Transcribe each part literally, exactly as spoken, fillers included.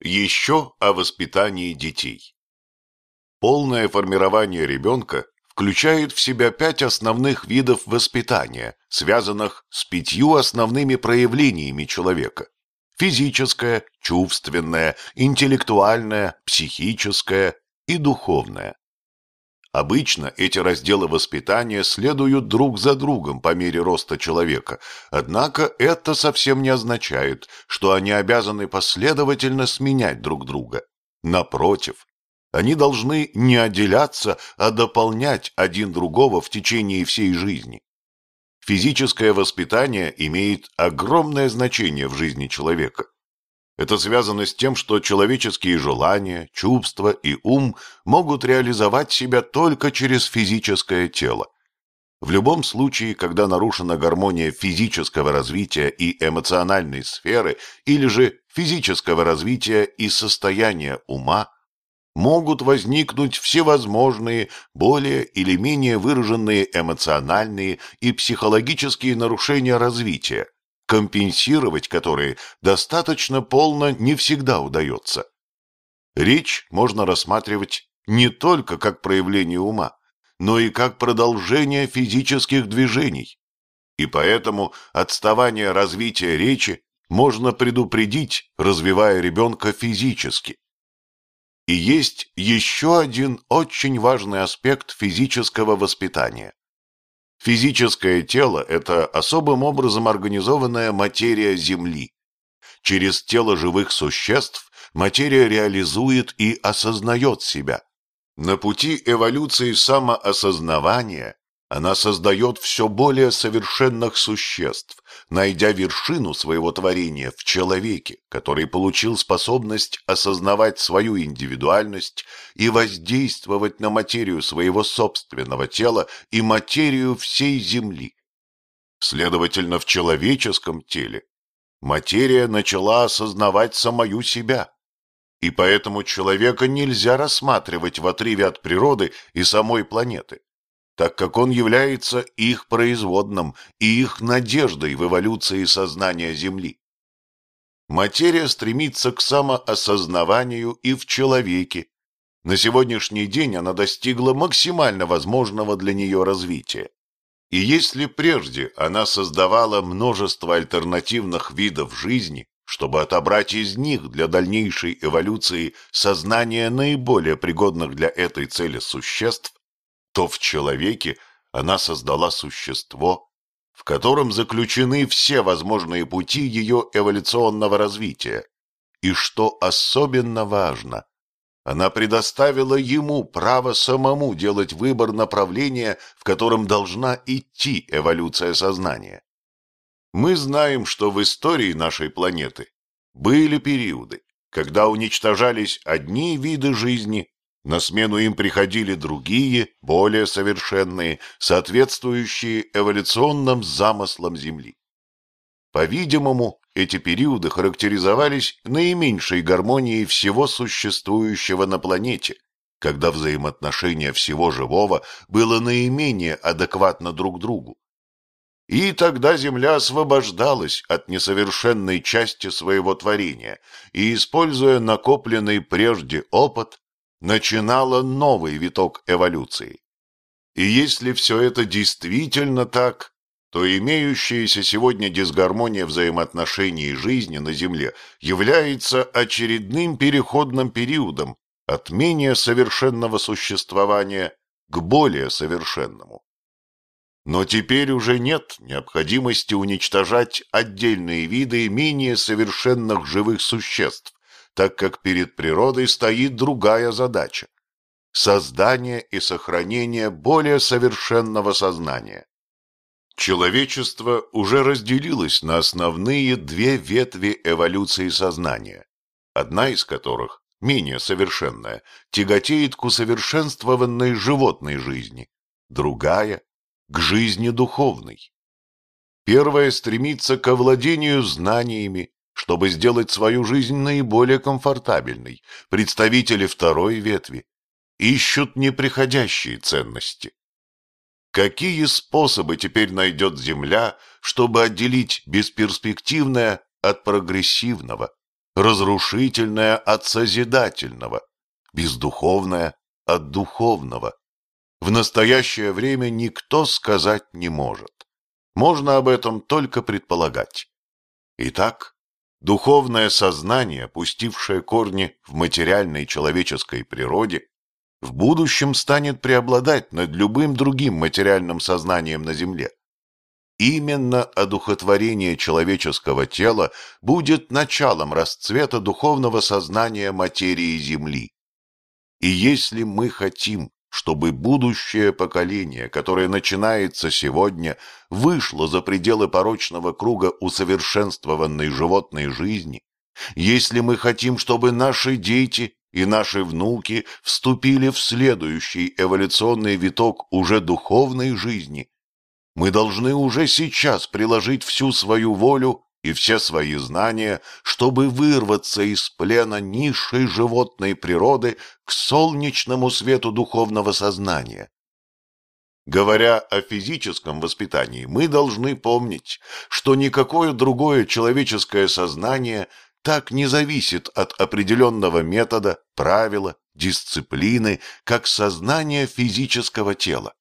Еще о воспитании детей. Полное формирование ребенка включает в себя пять основных видов воспитания, связанных с пятью основными проявлениями человека: физическое, чувственное, интеллектуальное, психическое и духовное. Обычно эти разделы воспитания следуют друг за другом по мере роста человека, однако это совсем не означает, что они обязаны последовательно сменять друг друга. Напротив, они должны не отделяться, а дополнять один другого в течение всей жизни. Физическое воспитание имеет огромное значение в жизни человека. Это связано с тем, что человеческие желания, чувства и ум могут реализовать себя только через физическое тело. В любом случае, когда нарушена гармония физического развития и эмоциональной сферы, или же физического развития и состояния ума, могут возникнуть всевозможные, более или менее выраженные эмоциональные и психологические нарушения развития, компенсировать которые достаточно полно не всегда удается. Речь можно рассматривать не только как проявление ума, но и как продолжение физических движений. И поэтому отставание развития речи можно предупредить, развивая ребенка физически. И есть еще один очень важный аспект физического воспитания. Физическое тело – это особым образом организованная материя Земли. Через тело живых существ материя реализует и осознает себя. На пути эволюции самоосознавания она создает все более совершенных существ, найдя вершину своего творения в человеке, который получил способность осознавать свою индивидуальность и воздействовать на материю своего собственного тела и материю всей Земли. Следовательно, в человеческом теле материя начала осознавать самую себя, и поэтому человека нельзя рассматривать в отрыве от природы и самой планеты, так как он является их производным и их надеждой в эволюции сознания Земли. Материя стремится к самоосознаванию и в человеке. На сегодняшний день она достигла максимально возможного для нее развития. И если прежде она создавала множество альтернативных видов жизни, чтобы отобрать из них для дальнейшей эволюции сознание наиболее пригодных для этой цели существ, то в человеке она создала существо, в котором заключены все возможные пути ее эволюционного развития. И что особенно важно, она предоставила ему право самому делать выбор направления, в котором должна идти эволюция сознания. Мы знаем, что в истории нашей планеты были периоды, когда уничтожались одни виды жизни, на смену им приходили другие, более совершенные, соответствующие эволюционным замыслам Земли. По-видимому, эти периоды характеризовались наименьшей гармонией всего существующего на планете, когда взаимоотношение всего живого было наименее адекватно друг другу. И тогда Земля освобождалась от несовершенной части своего творения и, используя накопленный прежде опыт, начинала новый виток эволюции. И если все это действительно так, то имеющаяся сегодня дисгармония взаимоотношений жизни на Земле является очередным переходным периодом от менее совершенного существования к более совершенному. Но теперь уже нет необходимости уничтожать отдельные виды менее совершенных живых существ, так как перед природой стоит другая задача – создание и сохранение более совершенного сознания. Человечество уже разделилось на основные две ветви эволюции сознания, одна из которых, менее совершенная, тяготеет к усовершенствованной животной жизни, другая – к жизни духовной. Первая стремится к овладению знаниями, чтобы сделать свою жизнь наиболее комфортабельной. Представители второй ветви ищут неприходящие ценности. Какие способы теперь найдет Земля, чтобы отделить бесперспективное от прогрессивного, разрушительное от созидательного, бездуховное от духовного. В настоящее время никто сказать не может. Можно об этом только предполагать. Итак, духовное сознание, пустившее корни в материальной человеческой природе, в будущем станет преобладать над любым другим материальным сознанием на Земле. Именно одухотворение человеческого тела будет началом расцвета духовного сознания материи Земли. И если мы хотим, чтобы будущее поколение, которое начинается сегодня, вышло за пределы порочного круга усовершенствованной животной жизни, если мы хотим, чтобы наши дети и наши внуки вступили в следующий эволюционный виток уже духовной жизни, мы должны уже сейчас приложить всю свою волю и все свои знания, чтобы вырваться из плена низшей животной природы к солнечному свету духовного сознания. Говоря о физическом воспитании, мы должны помнить, что никакое другое человеческое сознание так не зависит от определенного метода, правила, дисциплины, как сознание физического тела.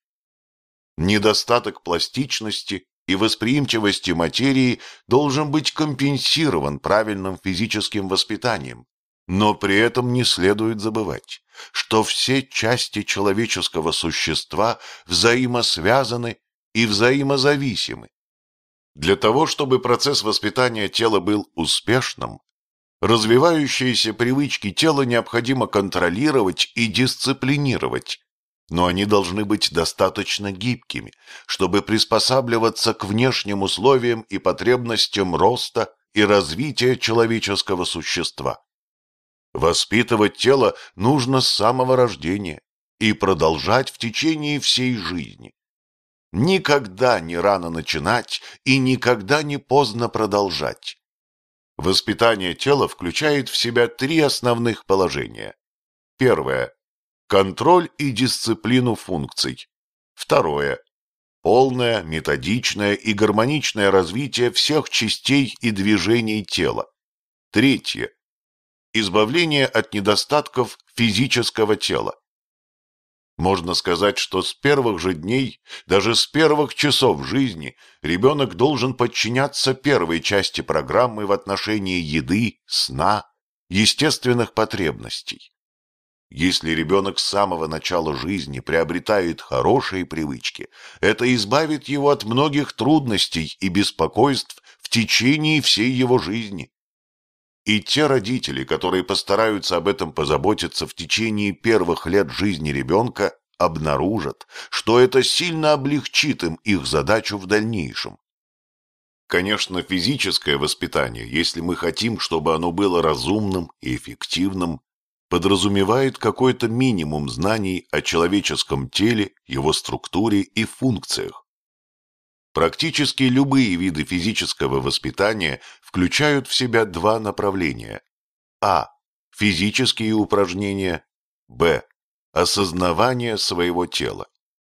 Недостаток пластичности и восприимчивости материи должен быть компенсирован правильным физическим воспитанием, но при этом не следует забывать, что все части человеческого существа взаимосвязаны и взаимозависимы. Для того, чтобы процесс воспитания тела был успешным, развивающиеся привычки тела необходимо контролировать и дисциплинировать, но они должны быть достаточно гибкими, чтобы приспосабливаться к внешним условиям и потребностям роста и развития человеческого существа. Воспитывать тело нужно с самого рождения и продолжать в течение всей жизни. Никогда не рано начинать и никогда не поздно продолжать. Воспитание тела включает в себя три основных положения. Первое. Контроль и дисциплину функций. Второе. Полное, методичное и гармоничное развитие всех частей и движений тела. Третье. Избавление от недостатков физического тела. Можно сказать, что с первых же дней, даже с первых часов жизни, ребенок должен подчиняться первой части программы в отношении еды, сна, естественных потребностей. Если ребенок с самого начала жизни приобретает хорошие привычки, это избавит его от многих трудностей и беспокойств в течение всей его жизни. И те родители, которые постараются об этом позаботиться в течение первых лет жизни ребенка, обнаружат, что это сильно облегчит им их задачу в дальнейшем. Конечно, физическое воспитание, если мы хотим, чтобы оно было разумным и эффективным, подразумевает какой-то минимум знаний о человеческом теле, его структуре и функциях. Практически любые виды физического воспитания включают в себя два направления. А. Физические упражнения. Б. Осознавание своего тела.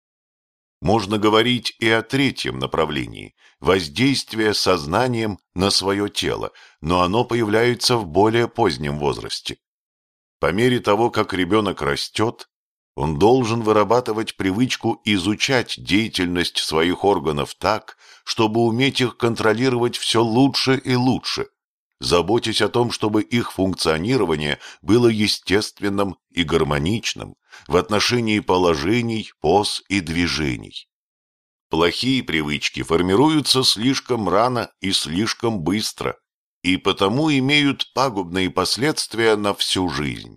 Можно говорить и о третьем направлении – воздействие сознанием на свое тело, но оно появляется в более позднем возрасте. По мере того, как ребенок растет, он должен вырабатывать привычку изучать деятельность своих органов так, чтобы уметь их контролировать все лучше и лучше, заботясь о том, чтобы их функционирование было естественным и гармоничным в отношении положений, поз и движений. Плохие привычки формируются слишком рано и слишком быстро, и потому имеют пагубные последствия на всю жизнь.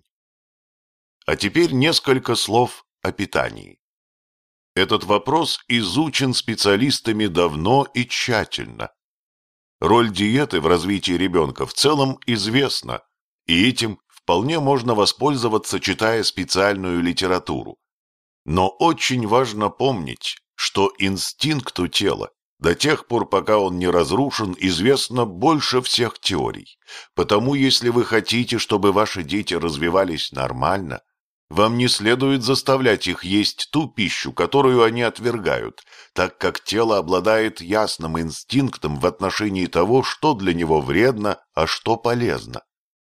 А теперь несколько слов о питании. Этот вопрос изучен специалистами давно и тщательно. Роль диеты в развитии ребенка в целом известна, и этим вполне можно воспользоваться, читая специальную литературу. Но очень важно помнить, что инстинкту тела до тех пор, пока он не разрушен, известно больше всех теорий. Потому если вы хотите, чтобы ваши дети развивались нормально, вам не следует заставлять их есть ту пищу, которую они отвергают, так как тело обладает ясным инстинктом в отношении того, что для него вредно, а что полезно.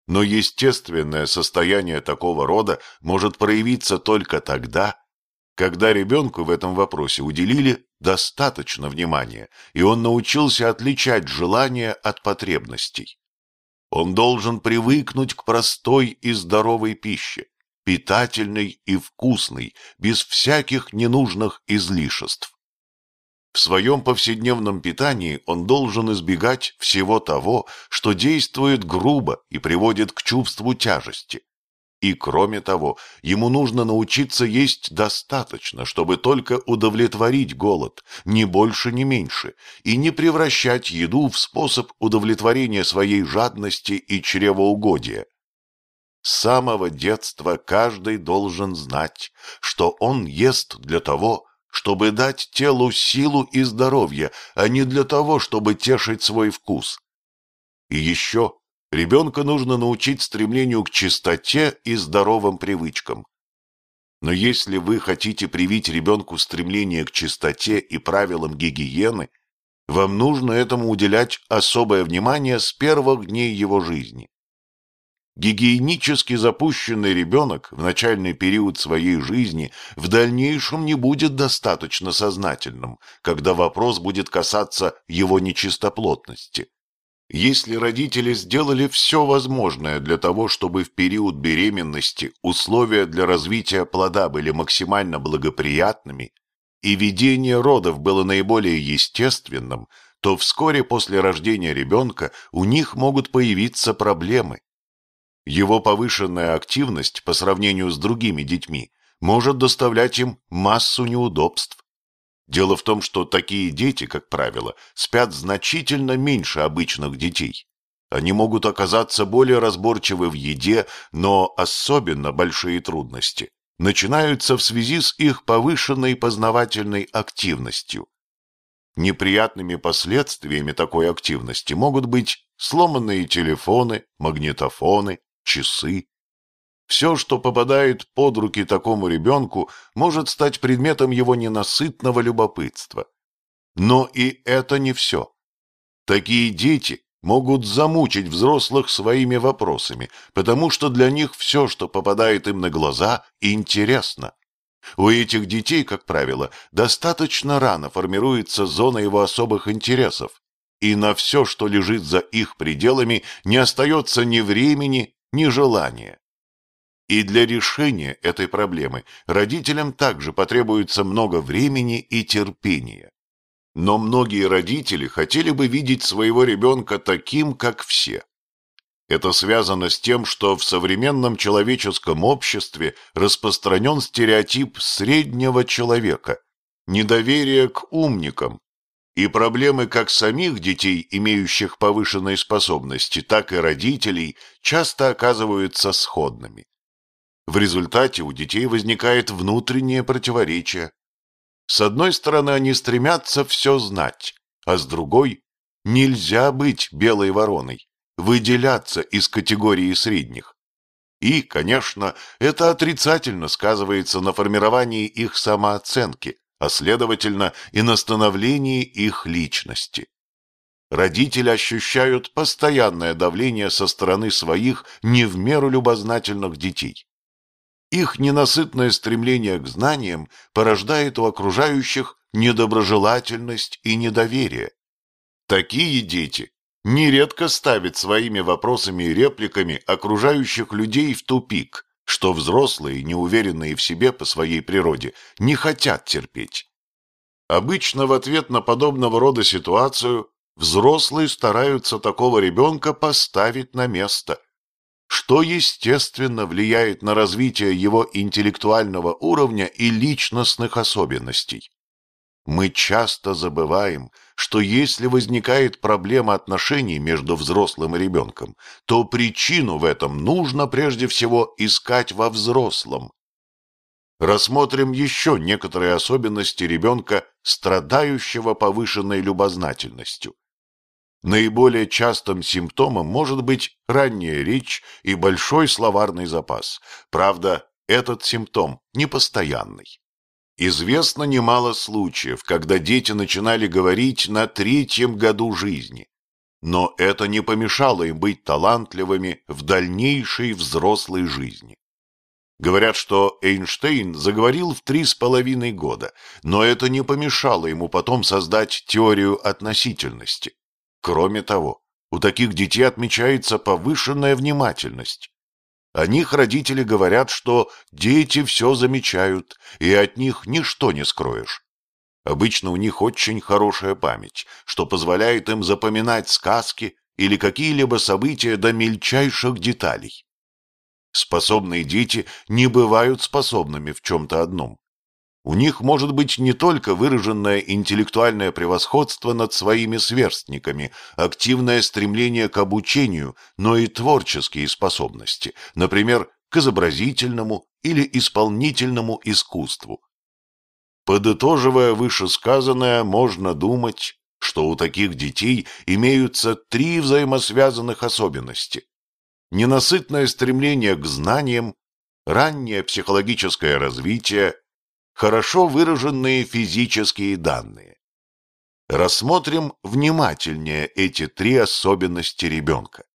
Но естественное состояние такого рода может проявиться только тогда, когда ребенку в этом вопросе уделили достаточно внимания, и он научился отличать желания от потребностей. Он должен привыкнуть к простой и здоровой пище, питательной и вкусной, без всяких ненужных излишеств. В своем повседневном питании он должен избегать всего того, что действует грубо и приводит к чувству тяжести. И, кроме того, ему нужно научиться есть достаточно, чтобы только удовлетворить голод, ни больше, ни меньше, и не превращать еду в способ удовлетворения своей жадности и чревоугодия. С самого детства каждый должен знать, что он ест для того, чтобы дать телу силу и здоровье, а не для того, чтобы тешить свой вкус. И еще ребенка нужно научить стремлению к чистоте и здоровым привычкам. Но если вы хотите привить ребенку стремление к чистоте и правилам гигиены, вам нужно этому уделять особое внимание с первых дней его жизни. Гигиенически запущенный ребенок в начальный период своей жизни в дальнейшем не будет достаточно сознательным, когда вопрос будет касаться его нечистоплотности. Если родители сделали все возможное для того, чтобы в период беременности условия для развития плода были максимально благоприятными и ведение родов было наиболее естественным, то вскоре после рождения ребенка у них могут появиться проблемы. Его повышенная активность по сравнению с другими детьми может доставлять им массу неудобств. Дело в том, что такие дети, как правило, спят значительно меньше обычных детей. Они могут оказаться более разборчивы в еде, но особенно большие трудности начинаются в связи с их повышенной познавательной активностью. Неприятными последствиями такой активности могут быть сломанные телефоны, магнитофоны, часы. Все, что попадает под руки такому ребенку, может стать предметом его ненасытного любопытства. Но и это не все. Такие дети могут замучить взрослых своими вопросами, потому что для них все, что попадает им на глаза, интересно. У этих детей, как правило, достаточно рано формируется зона его особых интересов, и на все, что лежит за их пределами, не остается ни времени, ни желания. И для решения этой проблемы родителям также потребуется много времени и терпения. Но многие родители хотели бы видеть своего ребенка таким, как все. Это связано с тем, что в современном человеческом обществе распространен стереотип среднего человека, недоверие к умникам, и проблемы как самих детей, имеющих повышенные способности, так и родителей, часто оказываются сходными. В результате у детей возникает внутреннее противоречие. С одной стороны, они стремятся все знать, а с другой – нельзя быть белой вороной, выделяться из категории средних. И, конечно, это отрицательно сказывается на формировании их самооценки, а следовательно и на становлении их личности. Родители ощущают постоянное давление со стороны своих не в меру любознательных детей. Их ненасытное стремление к знаниям порождает у окружающих недоброжелательность и недоверие. Такие дети нередко ставят своими вопросами и репликами окружающих людей в тупик, что взрослые, неуверенные в себе по своей природе, не хотят терпеть. Обычно в ответ на подобного рода ситуацию взрослые стараются такого ребенка поставить на место, что естественно влияет на развитие его интеллектуального уровня и личностных особенностей. Мы часто забываем, что если возникает проблема отношений между взрослым и ребенком, то причину в этом нужно прежде всего искать во взрослом. Рассмотрим еще некоторые особенности ребенка, страдающего повышенной любознательностью. Наиболее частым симптомом может быть ранняя речь и большой словарный запас. Правда, этот симптом непостоянный. Известно немало случаев, когда дети начинали говорить на третьем году жизни. но это не помешало им быть талантливыми в дальнейшей взрослой жизни. Говорят, что Эйнштейн заговорил в три с половиной года, но это не помешало ему потом создать теорию относительности. Кроме того, у таких детей отмечается повышенная внимательность. О них родители говорят, что дети все замечают, и от них ничто не скроешь. Обычно у них очень хорошая память, что позволяет им запоминать сказки или какие-либо события до мельчайших деталей. Способные дети не бывают способными в чем-то одном. У них может быть не только выраженное интеллектуальное превосходство над своими сверстниками, активное стремление к обучению, но и творческие способности, например, к изобразительному или исполнительному искусству. Подытоживая вышесказанное, можно думать, что у таких детей имеются три взаимосвязанных особенности: ненасытное стремление к знаниям, раннее психологическое развитие, хорошо выраженные физические данные. Рассмотрим внимательнее эти три особенности ребенка.